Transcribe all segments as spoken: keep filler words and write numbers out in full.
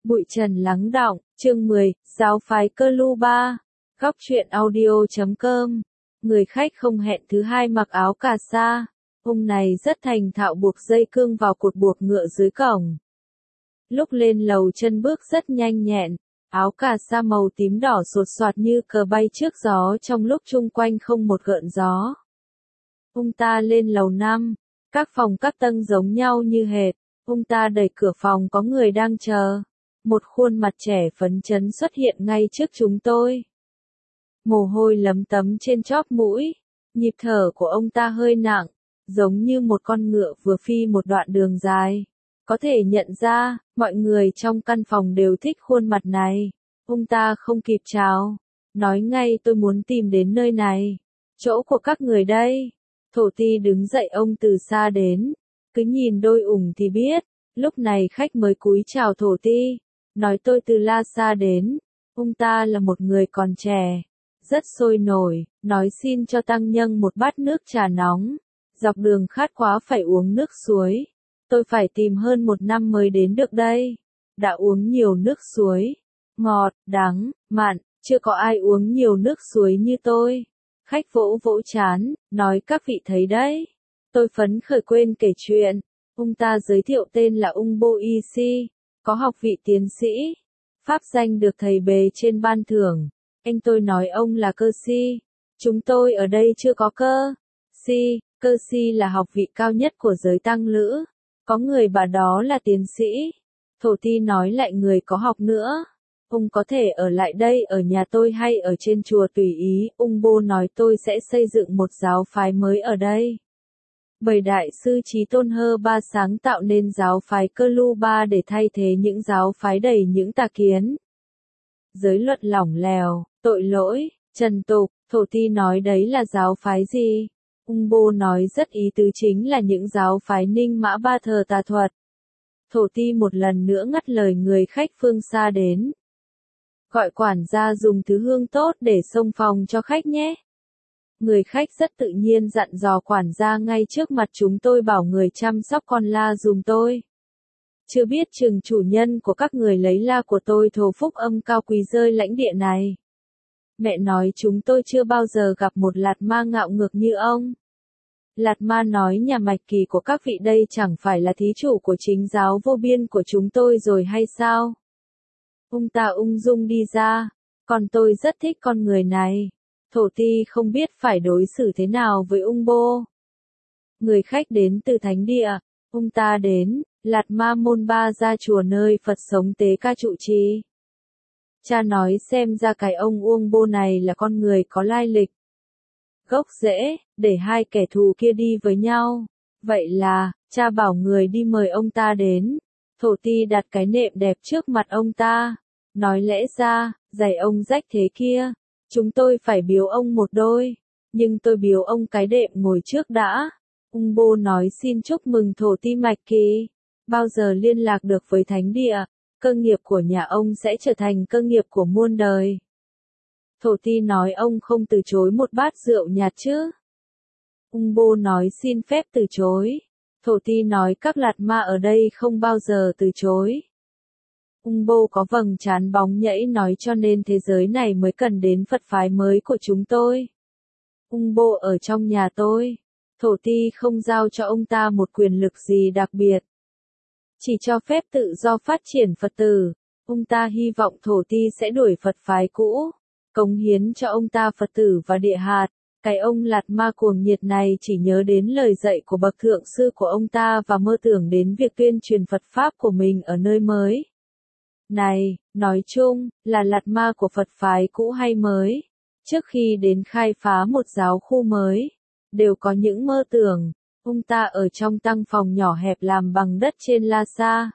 Bụi trần lắng đọng, chương mười, giáo phái Cơ Lu Ba. Góc truyện audio chấm com. Người khách không hẹn thứ hai mặc áo cà sa. Ông này rất thành thạo buộc dây cương vào cột buộc ngựa dưới cổng. Lúc lên lầu chân bước rất nhanh nhẹn, áo cà sa màu tím đỏ sột soạt như cờ bay trước gió trong lúc chung quanh không một gợn gió. Ông ta lên lầu năm, các phòng các tầng giống nhau như hệt. Ông ta đẩy cửa phòng có người đang chờ. Một khuôn mặt trẻ phấn chấn xuất hiện ngay trước chúng tôi. Mồ hôi lấm tấm trên chóp mũi, nhịp thở của ông ta hơi nặng, giống như một con ngựa vừa phi một đoạn đường dài. Có thể nhận ra, mọi người trong căn phòng đều thích khuôn mặt này. Ông ta không kịp chào, nói ngay tôi muốn tìm đến nơi này. Chỗ của các người đây. Thổ ti đứng dậy ông từ xa đến, cứ nhìn đôi ủng thì biết. Lúc này khách mới cúi chào thổ ti, nói tôi từ La Sa đến. Ông ta là một người còn trẻ, rất sôi nổi, nói xin cho tăng nhân một bát nước trà nóng. Dọc đường khát quá phải uống nước suối. Tôi phải tìm hơn một năm mới đến được đây. Đã uống nhiều nước suối, ngọt, đắng, mặn, chưa có ai uống nhiều nước suối như tôi. Khách vỗ vỗ chán, nói các vị thấy đấy. Tôi phấn khởi quên kể chuyện. Ông ta giới thiệu tên là Ung Bo Y Si, có học vị tiến sĩ. Pháp danh được thầy bề trên ban thưởng. Anh tôi nói ông là Cơ Si. Chúng tôi ở đây chưa có Cơ Si. Cơ Si là học vị cao nhất của giới tăng lữ. Có người bà đó là tiến sĩ. Thổ ti nói lại người có học nữa. Ông có thể ở lại đây ở nhà tôi hay ở trên chùa tùy ý. Ung Bo nói tôi sẽ xây dựng một giáo phái mới ở đây. Bởi Đại sư Chí Tôn Hơ Ba sáng tạo nên giáo phái Cơ Lu Ba để thay thế những giáo phái đầy những tà kiến. Giới luật lỏng lẻo, tội lỗi, trần tục. Thổ ti nói đấy là giáo phái gì? Ung Bo nói rất ý tứ chính là những giáo phái Ninh Mã Ba thờ tà thuật. Thổ ti một lần nữa ngắt lời người khách phương xa đến. Gọi quản gia dùng thứ hương tốt để xông phòng cho khách nhé. Người khách rất tự nhiên dặn dò quản gia ngay trước mặt chúng tôi bảo người chăm sóc con la dùm tôi. Chưa biết chừng chủ nhân của các người lấy la của tôi thổ phúc âm cao quý rơi lãnh địa này. Mẹ nói chúng tôi chưa bao giờ gặp một lạt ma ngạo ngược như ông. Lạt ma nói nhà mạch kỳ của các vị đây chẳng phải là thí chủ của chính giáo vô biên của chúng tôi rồi hay sao? Ông ta ung dung đi ra, còn tôi rất thích con người này. Thổ ti không biết phải đối xử thế nào với Ung Bo. Người khách đến từ thánh địa, ông ta đến, Lạt Ma Môn Ba ra chùa nơi Phật sống tế ca trụ trì. Cha nói xem ra cái ông Ung Bo này là con người có lai lịch. Gốc rễ, để hai kẻ thù kia đi với nhau. Vậy là, cha bảo người đi mời ông ta đến. Thổ ti đặt cái nệm đẹp trước mặt ông ta. Nói lẽ ra, giày ông rách thế kia. Chúng tôi phải biếu ông một đôi. Nhưng tôi biếu ông cái đệm ngồi trước đã. Ung Bo nói xin chúc mừng thổ ti mạch kỳ. Bao giờ liên lạc được với thánh địa, cơ nghiệp của nhà ông sẽ trở thành cơ nghiệp của muôn đời. Thổ ti nói ông không từ chối một bát rượu nhạt chứ. Ung Bo nói xin phép từ chối. Thổ ti nói các lạt ma ở đây không bao giờ từ chối. Ung Bo có vầng trán bóng nhẫy nói cho nên thế giới này mới cần đến Phật phái mới của chúng tôi. Ung Bo ở trong nhà tôi. Thổ ti không giao cho ông ta một quyền lực gì đặc biệt. Chỉ cho phép tự do phát triển Phật tử. Ông ta hy vọng thổ ti sẽ đuổi Phật phái cũ. Cống hiến cho ông ta Phật tử và địa hạt. Cái ông lạt ma cuồng nhiệt này chỉ nhớ đến lời dạy của bậc thượng sư của ông ta và mơ tưởng đến việc tuyên truyền Phật Pháp của mình ở nơi mới. Này, nói chung, là lạt ma của Phật phái cũ hay mới, trước khi đến khai phá một giáo khu mới, đều có những mơ tưởng. Ông ta ở trong tăng phòng nhỏ hẹp làm bằng đất trên La Sa.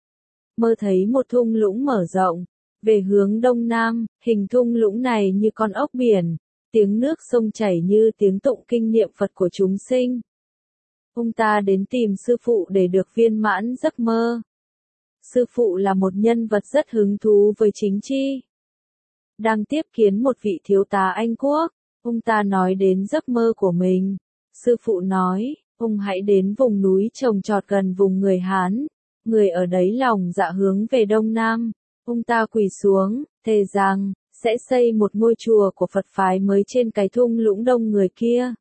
Mơ thấy một thung lũng mở rộng, về hướng đông nam, hình thung lũng này như con ốc biển, tiếng nước sông chảy như tiếng tụng kinh niệm Phật của chúng sinh. Ông ta đến tìm sư phụ để được viên mãn giấc mơ. Sư phụ là một nhân vật rất hứng thú với chính tri. Đang tiếp kiến một vị thiếu tá Anh Quốc, ông ta nói đến giấc mơ của mình. Sư phụ nói, ông hãy đến vùng núi trồng trọt gần vùng người Hán. Người ở đấy lòng dạ hướng về đông nam, Ông ta quỳ xuống, thề rằng, sẽ xây một ngôi chùa của Phật phái mới trên cái thung lũng đông người kia.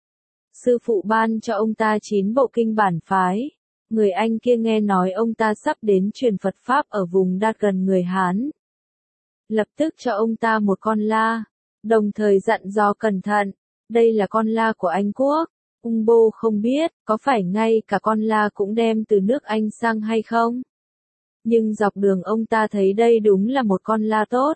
Sư phụ ban cho ông ta chín bộ kinh bản phái. Người Anh kia nghe nói ông ta sắp đến truyền Phật Pháp ở vùng Đạt gần người Hán. Lập tức cho ông ta một con la, đồng thời dặn dò cẩn thận, đây là con la của Anh Quốc. Ung Bô không biết, có phải ngay cả con la cũng đem từ nước Anh sang hay không? Nhưng dọc đường ông ta thấy đây đúng là một con la tốt.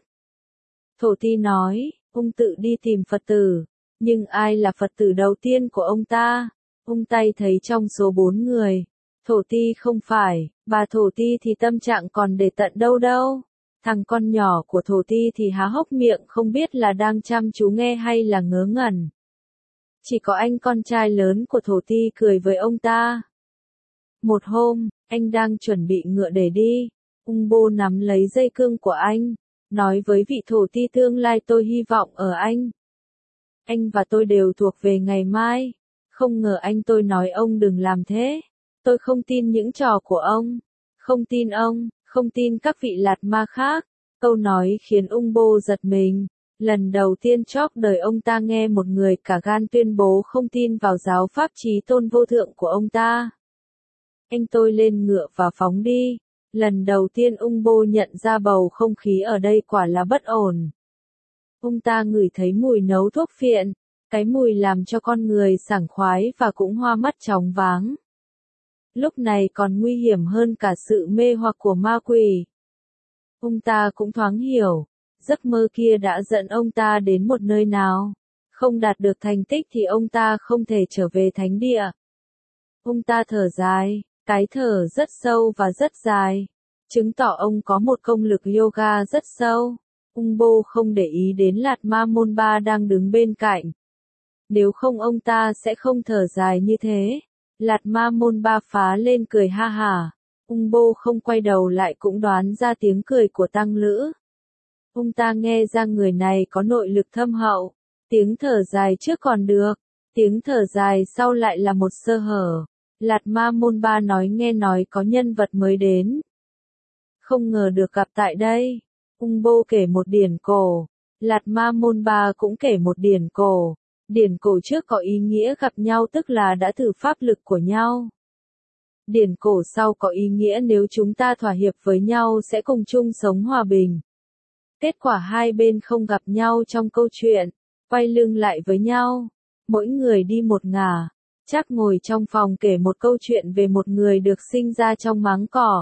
Thổ Ti nói, ông tự đi tìm Phật tử, nhưng ai là Phật tử đầu tiên của ông ta? Ông tay thấy trong số bốn người, Thổ Ti không phải, bà Thổ Ti thì tâm trạng còn để tận đâu đâu. Thằng con nhỏ của Thổ Ti thì há hốc miệng không biết là đang chăm chú nghe hay là ngớ ngẩn. Chỉ có anh con trai lớn của Thổ Ti cười với ông ta. Một hôm, anh đang chuẩn bị ngựa để đi. Ung Bô nắm lấy dây cương của anh, nói với vị Thổ Ti tương lai tôi hy vọng ở anh. Anh và tôi đều thuộc về ngày mai. Không ngờ anh tôi nói ông đừng làm thế. Tôi không tin những trò của ông. Không tin ông, không tin các vị lạt ma khác. Câu nói khiến Ung Bô giật mình. Lần đầu tiên chóp đời ông ta nghe một người cả gan tuyên bố không tin vào giáo pháp chí tôn vô thượng của ông ta. Anh tôi lên ngựa và phóng đi. Lần đầu tiên Ung Bô nhận ra bầu không khí ở đây quả là bất ổn. Ông ta ngửi thấy mùi nấu thuốc phiện, cái mùi làm cho con người sảng khoái và cũng hoa mắt chóng váng. Lúc này còn nguy hiểm hơn cả sự mê hoặc của ma quỷ. Ông ta cũng thoáng hiểu, giấc mơ kia đã dẫn ông ta đến một nơi nào. Không đạt được thành tích thì ông ta không thể trở về thánh địa. Ông ta thở dài, cái thở rất sâu và rất dài, chứng tỏ ông có một công lực yoga rất sâu. Ung Bô không để ý đến Lạt Ma Môn Ba đang đứng bên cạnh. Nếu không ông ta sẽ không thở dài như thế. Lạt Ma Môn Ba phá lên cười ha hả. Ung Bô không quay đầu lại cũng đoán ra tiếng cười của tăng lữ. Ông ta nghe ra người này có nội lực thâm hậu. Tiếng thở dài trước còn được, tiếng thở dài sau lại là một sơ hở. Lạt Ma Môn Ba nói nghe nói có nhân vật mới đến. Không ngờ được gặp tại đây. Ung Bô kể một điển cổ. Lạt Ma Môn Ba cũng kể một điển cổ. Điển cổ trước có ý nghĩa gặp nhau tức là đã thử pháp lực của nhau. Điển cổ sau có ý nghĩa nếu chúng ta thỏa hiệp với nhau sẽ cùng chung sống hòa bình. Kết quả hai bên không gặp nhau trong câu chuyện, quay lưng lại với nhau. Mỗi người đi một ngả. Chắc ngồi trong phòng kể một câu chuyện về một người được sinh ra trong máng cỏ.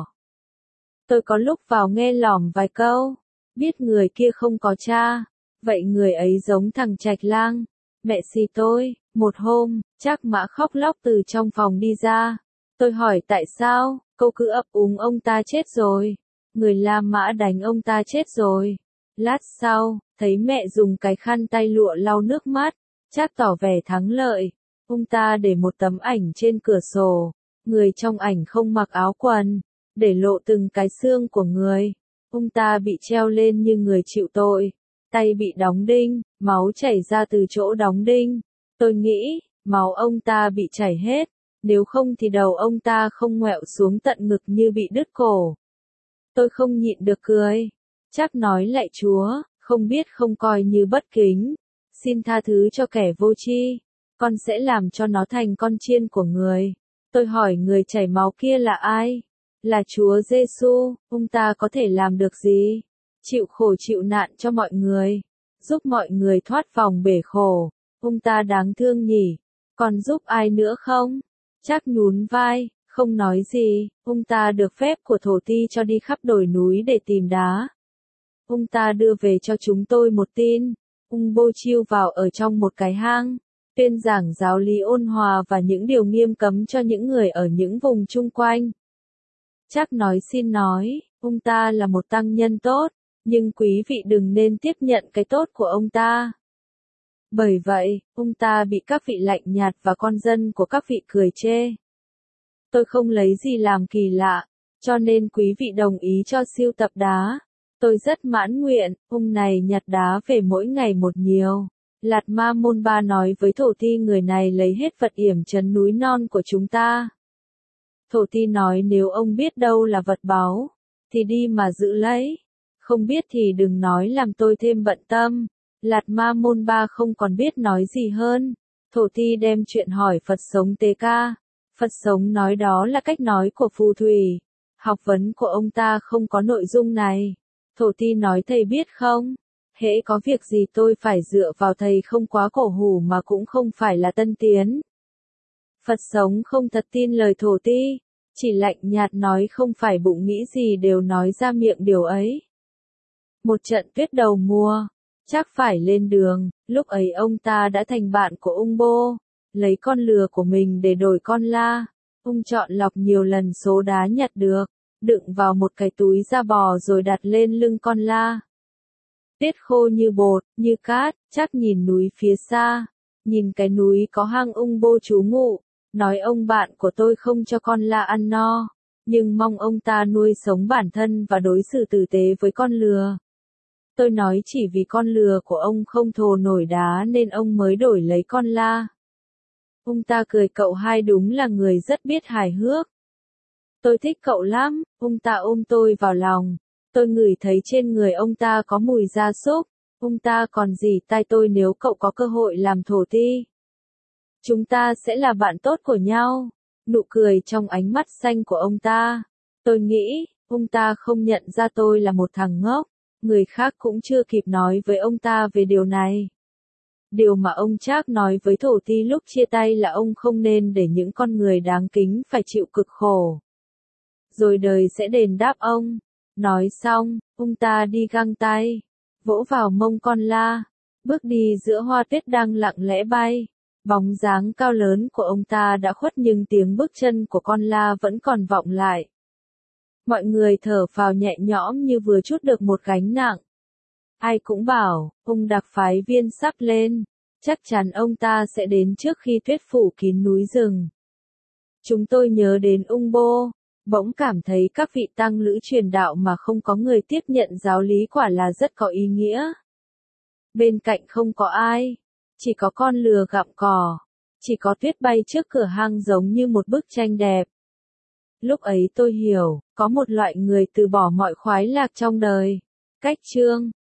Tôi có lúc vào nghe lỏm vài câu, biết người kia không có cha, vậy người ấy giống thằng Trạch Lang, mẹ xì tôi. Một hôm, Trác Mã khóc lóc từ trong phòng đi ra. Tôi hỏi tại sao, câu cứ ấp úng ông ta chết rồi, người La Mã đánh ông ta chết rồi. Lát sau, thấy mẹ dùng cái khăn tay lụa lau nước mắt, Trác tỏ vẻ thắng lợi. Ông ta để một tấm ảnh trên cửa sổ, người trong ảnh không mặc áo quần, để lộ từng cái xương của người. Ông ta bị treo lên như người chịu tội, tay bị đóng đinh, máu chảy ra từ chỗ đóng đinh. Tôi nghĩ, máu ông ta bị chảy hết, nếu không thì đầu ông ta không ngoẹo xuống tận ngực như bị đứt cổ. Tôi không nhịn được cười. Chắc nói lạy Chúa, không biết không coi như bất kính, xin tha thứ cho kẻ vô tri. Con sẽ làm cho nó thành con chiên của người. Tôi hỏi người chảy máu kia là ai? Là Chúa Giêsu. Ông ta có thể làm được gì? Chịu khổ chịu nạn cho mọi người, giúp mọi người thoát vòng bể khổ. Ông ta đáng thương nhỉ? Còn giúp ai nữa không? Chắc nhún vai, không nói gì. Ông ta được phép của Thổ Ti cho đi khắp đồi núi để tìm đá. Ông ta đưa về cho chúng tôi một tin. Ung Bô chiêu vào ở trong một cái hang, tuyên giảng giáo lý ôn hòa và những điều nghiêm cấm cho những người ở những vùng chung quanh. Chắc nói xin nói, ông ta là một tăng nhân tốt, nhưng quý vị đừng nên tiếp nhận cái tốt của ông ta. Bởi vậy, ông ta bị các vị lạnh nhạt và con dân của các vị cười chê. Tôi không lấy gì làm kỳ lạ, cho nên quý vị đồng ý cho sưu tập đá. Tôi rất mãn nguyện, ông này nhặt đá về mỗi ngày một nhiều. Lạt Ma Môn Ba nói với Thổ Ti người này lấy hết vật yểm trấn núi non của chúng ta. Thổ Ti nói nếu ông biết đâu là vật báu, thì đi mà giữ lấy. Không biết thì đừng nói làm tôi thêm bận tâm. Lạt Ma Môn Ba không còn biết nói gì hơn. Thổ Ti đem chuyện hỏi Phật Sống Tế Ca. Phật Sống nói đó là cách nói của phù thủy. Học vấn của ông ta không có nội dung này. Thổ Ti nói thầy biết không? Hễ có việc gì tôi phải dựa vào thầy, không quá cổ hủ mà cũng không phải là tân tiến. Phật Sống không thật tin lời Thổ Ti. Chỉ lạnh nhạt nói không phải bụng nghĩ gì đều nói ra miệng điều ấy. Một trận tuyết đầu mùa. Chắc phải lên đường, lúc ấy ông ta đã thành bạn của ung bô, lấy con lừa của mình để đổi con la. Ung chọn lọc nhiều lần số đá nhặt được, đựng vào một cái túi da bò rồi đặt lên lưng con la. Tuyết khô như bột, như cát, chắc nhìn núi phía xa, nhìn cái núi có hang ung bô trú ngụ, nói ông bạn của tôi không cho con la ăn no, nhưng mong ông ta nuôi sống bản thân và đối xử tử tế với con lừa. Tôi nói chỉ vì con lừa của ông không thồ nổi đá nên ông mới đổi lấy con la. Ông ta cười, cậu hai đúng là người rất biết hài hước. Tôi thích cậu lắm. Ông ta ôm tôi vào lòng. Tôi ngửi thấy trên người ông ta có mùi gia súc. Ông ta còn rỉ tai tôi, nếu cậu có cơ hội làm Thổ Ti, chúng ta sẽ là bạn tốt của nhau. Nụ cười trong ánh mắt xanh của ông ta. Tôi nghĩ, ông ta không nhận ra tôi là một thằng ngốc. Người khác cũng chưa kịp nói với ông ta về điều này. Điều mà ông Trác nói với Thổ Ti lúc chia tay là ông không nên để những con người đáng kính phải chịu cực khổ. Rồi đời sẽ đền đáp ông. Nói xong, ông ta đi găng tay, vỗ vào mông con la, bước đi giữa hoa tuyết đang lặng lẽ bay. Bóng dáng cao lớn của ông ta đã khuất nhưng tiếng bước chân của con la vẫn còn vọng lại. Mọi người thở phào nhẹ nhõm như vừa trút được một gánh nặng. Ai cũng bảo, ông đặc phái viên sắp lên, chắc chắn ông ta sẽ đến trước khi tuyết phủ kín núi rừng. Chúng tôi nhớ đến ung bô, bỗng cảm thấy các vị tăng lữ truyền đạo mà không có người tiếp nhận giáo lý quả là rất có ý nghĩa. Bên cạnh không có ai, chỉ có con lừa gặm cỏ, chỉ có tuyết bay trước cửa hang giống như một bức tranh đẹp. Lúc ấy tôi hiểu, có một loại người từ bỏ mọi khoái lạc trong đời. Cách chương